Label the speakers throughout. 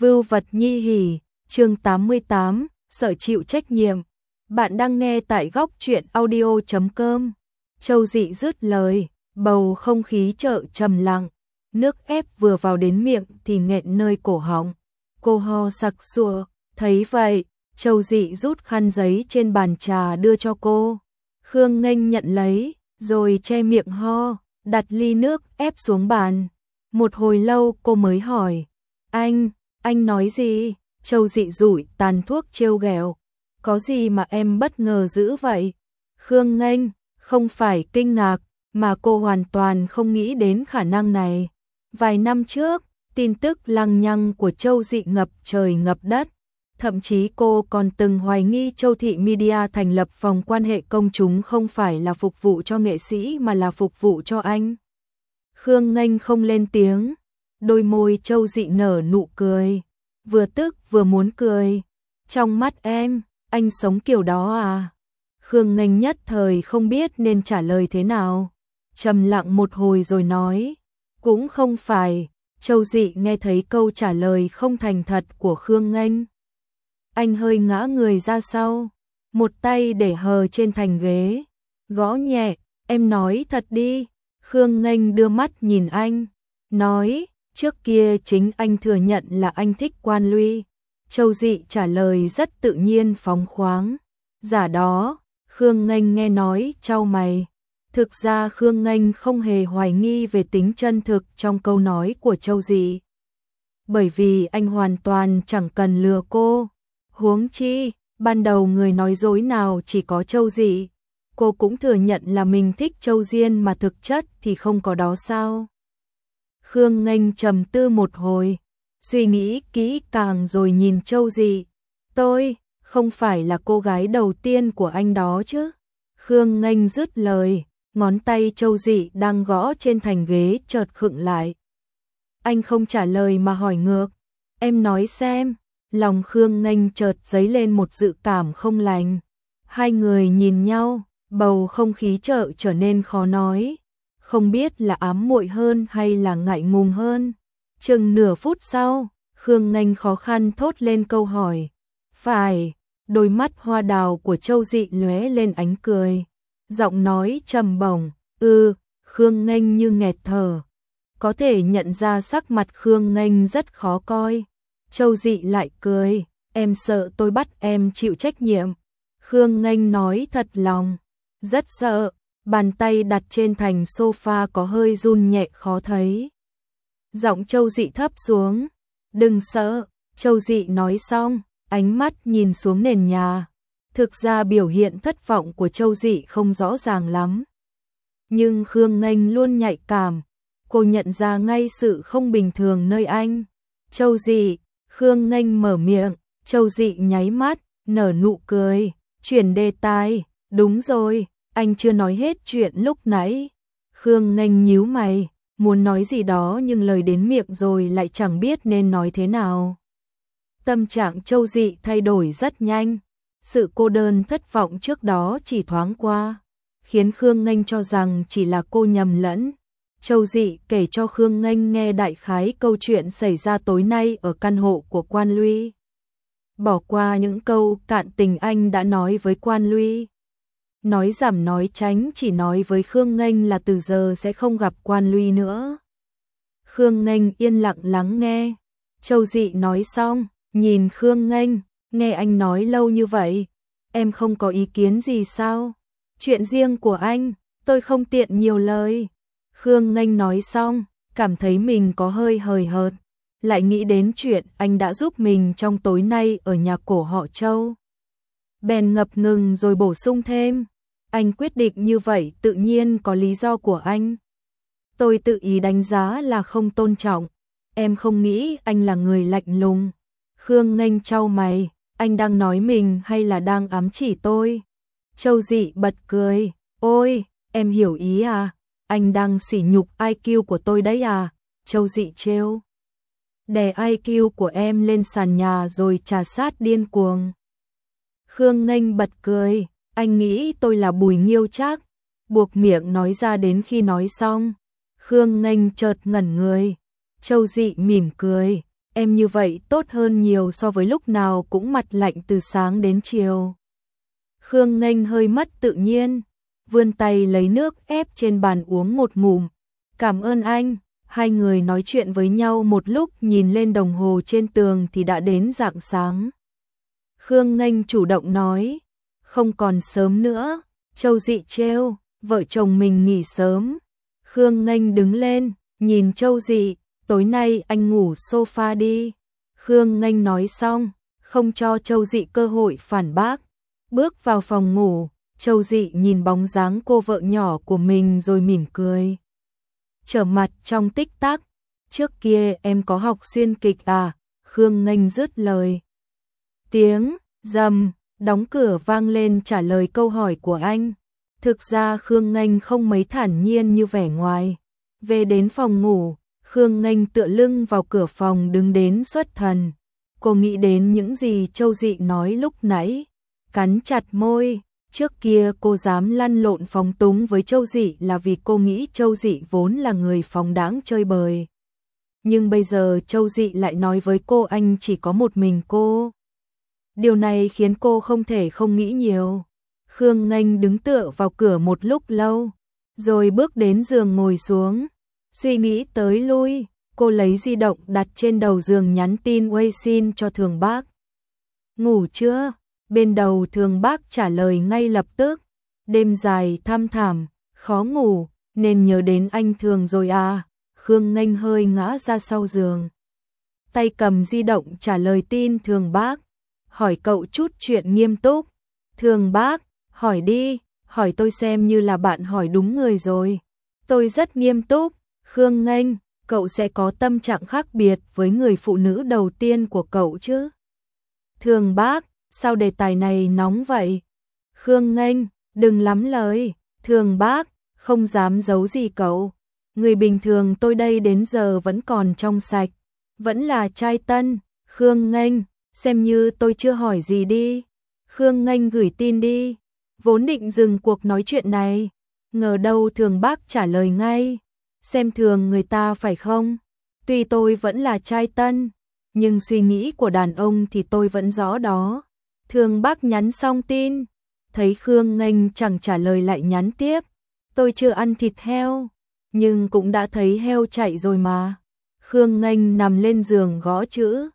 Speaker 1: Vưu vật nhi hỉ, chương 88, sợ chịu trách nhiệm. Bạn đang nghe tại góc truyện audio.com. Châu Dị dứt lời, bầu không khí chợ trầm lặng, nước ép vừa vào đến miệng thì nghẹn nơi cổ họng. Cô ho sặc sụa, thấy vậy, Châu Dị rút khăn giấy trên bàn trà đưa cho cô. Khương Nghênh nhận lấy, rồi che miệng ho, đặt ly nước ép xuống bàn. Một hồi lâu cô mới hỏi, anh nói gì? Châu Dị rủi tàn thuốc trêu ghẹo. Có gì mà em bất ngờ dữ vậy? Khương Nghênh không phải kinh ngạc, mà cô hoàn toàn không nghĩ đến khả năng này. Vài năm trước, tin tức lằng nhằng của Châu Dị ngập trời ngập đất. Thậm chí cô còn từng hoài nghi Châu Thị Media thành lập phòng quan hệ công chúng không phải là phục vụ cho nghệ sĩ mà là phục vụ cho anh. Khương Nghênh không lên tiếng, đôi môi Châu Dị nở nụ cười, vừa tức vừa muốn cười. Trong mắt em, anh sống kiểu đó à? Khương Nghênh nhất thời không biết nên trả lời thế nào. Trầm lặng một hồi rồi nói, cũng không phải. Châu Dị nghe thấy câu trả lời không thành thật của Khương Nghênh. Anh hơi ngã người ra sau, một tay để hờ trên thành ghế, gõ nhẹ, em nói thật đi. Khương Nghênh đưa mắt nhìn anh, nói, trước kia chính anh thừa nhận là anh thích Quan Luy. Châu Dị trả lời rất tự nhiên phóng khoáng. Giả đó, Khương Nghênh nghe nói chau mày. Thực ra Khương Nghênh không hề hoài nghi về tính chân thực trong câu nói của Châu Dị. Bởi vì anh hoàn toàn chẳng cần lừa cô. Huống chi, ban đầu người nói dối nào chỉ có Châu Dị. Cô cũng thừa nhận là mình thích Châu Diên mà thực chất thì không có đó sao? Khương Nghênh trầm tư một hồi, suy nghĩ kỹ càng rồi nhìn Châu Dị. Tôi không phải là cô gái đầu tiên của anh đó chứ? Khương Nghênh dứt lời, ngón tay Châu Dị đang gõ trên thành ghế chợt khựng lại. Anh không trả lời mà hỏi ngược, em nói xem. Lòng Khương Nghênh chợt dấy lên một dự cảm không lành. Hai người nhìn nhau, bầu không khí chợ trở nên khó nói. Không biết là ám muội hơn hay là ngại ngùng hơn. Chừng nửa phút sau, Khương Nghênh khó khăn thốt lên câu hỏi. Phải, đôi mắt hoa đào của Châu Dị lóe lên ánh cười. Giọng nói trầm bổng, Khương Nghênh như nghẹt thở. Có thể nhận ra sắc mặt Khương Nghênh rất khó coi. Châu Dị lại cười, em sợ tôi bắt em chịu trách nhiệm. Khương Nghênh nói thật lòng, rất sợ. Bàn tay đặt trên thành sofa có hơi run nhẹ khó thấy. Giọng Châu Dị thấp xuống, đừng sợ. Châu Dị nói xong, ánh mắt nhìn xuống nền nhà. Thực ra biểu hiện thất vọng của Châu Dị không rõ ràng lắm. Nhưng Khương Nghênh luôn nhạy cảm, cô nhận ra ngay sự không bình thường nơi anh. Châu Dị, Khương Nghênh mở miệng, Châu Dị nháy mắt, nở nụ cười, chuyển đề tài, đúng rồi, anh chưa nói hết chuyện lúc nãy. Khương Nghênh nhíu mày, muốn nói gì đó nhưng lời đến miệng rồi lại chẳng biết nên nói thế nào. Tâm trạng Châu Dị thay đổi rất nhanh, sự cô đơn thất vọng trước đó chỉ thoáng qua, khiến Khương Nghênh cho rằng chỉ là cô nhầm lẫn. Châu Dị kể cho Khương Nghênh nghe đại khái câu chuyện xảy ra tối nay ở căn hộ của Quan Luy. Bỏ qua những câu cạn tình anh đã nói với Quan Luy. Nói giảm nói tránh chỉ nói với Khương Nghênh là từ giờ sẽ không gặp Quan Luy nữa. Khương Nghênh yên lặng lắng nghe. Châu Dị nói xong, nhìn Khương Nghênh, nghe anh nói lâu như vậy, em không có ý kiến gì sao? Chuyện riêng của anh, tôi không tiện nhiều lời. Khương Nghênh nói xong, cảm thấy mình có hơi hời hợt, lại nghĩ đến chuyện anh đã giúp mình trong tối nay ở nhà cổ họ Châu. Bèn ngập ngừng rồi bổ sung thêm, anh quyết định như vậy tự nhiên có lý do của anh. Tôi tự ý đánh giá là không tôn trọng, em không nghĩ anh là người lạnh lùng. Khương Nghênh chau mày, anh đang nói mình hay là đang ám chỉ tôi? Châu Dị bật cười, ôi, em hiểu ý à? Anh đang sỉ nhục IQ của tôi đấy à? Châu Dị trêu. Đè IQ của em lên sàn nhà rồi trà sát điên cuồng. Khương Nghênh bật cười, anh nghĩ tôi là Bùi Nghiêu Trác? Buộc miệng nói ra đến khi nói xong. Khương Nghênh chợt ngẩn người. Châu Dị mỉm cười, em như vậy tốt hơn nhiều so với lúc nào cũng mặt lạnh từ sáng đến chiều. Khương Nghênh hơi mất tự nhiên, vươn tay lấy nước ép trên bàn uống một ngụm. Cảm ơn anh. Hai người nói chuyện với nhau một lúc, nhìn lên đồng hồ trên tường thì đã đến rạng sáng. Khương Nghênh chủ động nói, không còn sớm nữa. Châu Dị trêu, vợ chồng mình nghỉ sớm. Khương Nghênh đứng lên, nhìn Châu Dị, tối nay anh ngủ sofa đi. Khương Nghênh nói xong, không cho Châu Dị cơ hội phản bác. Bước vào phòng ngủ, Châu Dị nhìn bóng dáng cô vợ nhỏ của mình rồi mỉm cười. Trở mặt trong tích tắc, trước kia em có học xuyên kịch à? Khương Nghênh dứt lời. Tiếng rầm đóng cửa vang lên trả lời câu hỏi của anh. Thực ra Khương Nghênh không mấy thản nhiên như vẻ ngoài. Về đến phòng ngủ, Khương Nghênh tựa lưng vào cửa phòng đứng đến xuất thần. Cô nghĩ đến những gì Châu Dị nói lúc nãy, cắn chặt môi. Trước kia cô dám lăn lộn phóng túng với Châu Dị là vì cô nghĩ Châu Dị vốn là người phóng đãng chơi bời. Nhưng bây giờ Châu Dị lại nói với cô anh chỉ có một mình cô. Điều này khiến cô không thể không nghĩ nhiều. Khương Nghênh đứng tựa vào cửa một lúc lâu, rồi bước đến giường ngồi xuống. Suy nghĩ tới lui, cô lấy di động đặt trên đầu giường nhắn tin Weixin cho Thường Bác. Ngủ chưa? Bên đầu Thường Bác trả lời ngay lập tức. Đêm dài thăm thẳm, khó ngủ, nên nhớ đến anh Thường rồi à? Khương Nghênh hơi ngã ra sau giường, tay cầm di động trả lời tin Thường Bác. Hỏi cậu chút chuyện nghiêm túc. Thường Bác, hỏi đi, hỏi tôi xem như là bạn hỏi đúng người rồi. Tôi rất nghiêm túc. Khương Nghênh, cậu sẽ có tâm trạng khác biệt với người phụ nữ đầu tiên của cậu chứ? Thường Bác, sao đề tài này nóng vậy? Khương Nghênh, đừng lắm lời. Thường Bác, không dám giấu gì cậu. Người bình thường tôi đây đến giờ vẫn còn trong sạch, vẫn là trai tân. Khương Nghênh, xem như tôi chưa hỏi gì đi. Khương Nghênh gửi tin đi. Vốn định dừng cuộc nói chuyện này, ngờ đâu Thường Bác trả lời ngay. Xem thường người ta phải không? Tuy tôi vẫn là trai tân, nhưng suy nghĩ của đàn ông thì tôi vẫn rõ đó. Thường Bác nhắn xong tin, thấy Khương Nghênh chẳng trả lời lại nhắn tiếp. Tôi chưa ăn thịt heo, nhưng cũng đã thấy heo chạy rồi mà. Khương Nghênh nằm lên giường gõ chữ.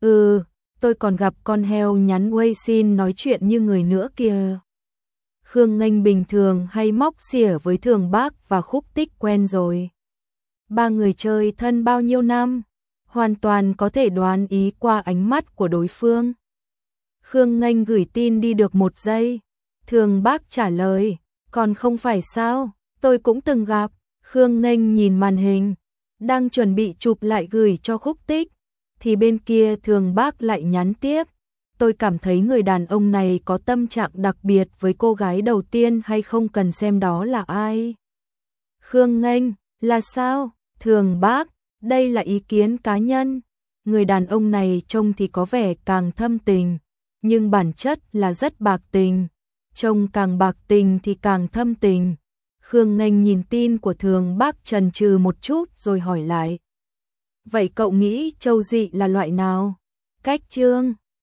Speaker 1: Tôi còn gặp con heo nhắn Weixin nói chuyện như người nữa kìa. Khương Nghênh bình thường hay móc xỉa với Thường Bác và Khúc Tích quen rồi. Ba người chơi thân bao nhiêu năm, hoàn toàn có thể đoán ý qua ánh mắt của đối phương. Khương Nghênh gửi tin đi được một giây, Thường Bác trả lời, còn không phải sao, tôi cũng từng gặp. Khương Nghênh nhìn màn hình, đang chuẩn bị chụp lại gửi cho Khúc Tích, thì bên kia Thường Bác lại nhắn tiếp. Tôi cảm thấy người đàn ông này có tâm trạng đặc biệt với cô gái đầu tiên hay không cần xem đó là ai. Khương Nghênh, là sao? Thường Bác, đây là ý kiến cá nhân. Người đàn ông này trông thì có vẻ càng thâm tình, nhưng bản chất là rất bạc tình. Trông càng bạc tình thì càng thâm tình. Khương Nghênh nhìn tin của Thường Bác chần chừ một chút rồi hỏi lại. Vậy cậu nghĩ Châu Dị là loại nào? Cách Trương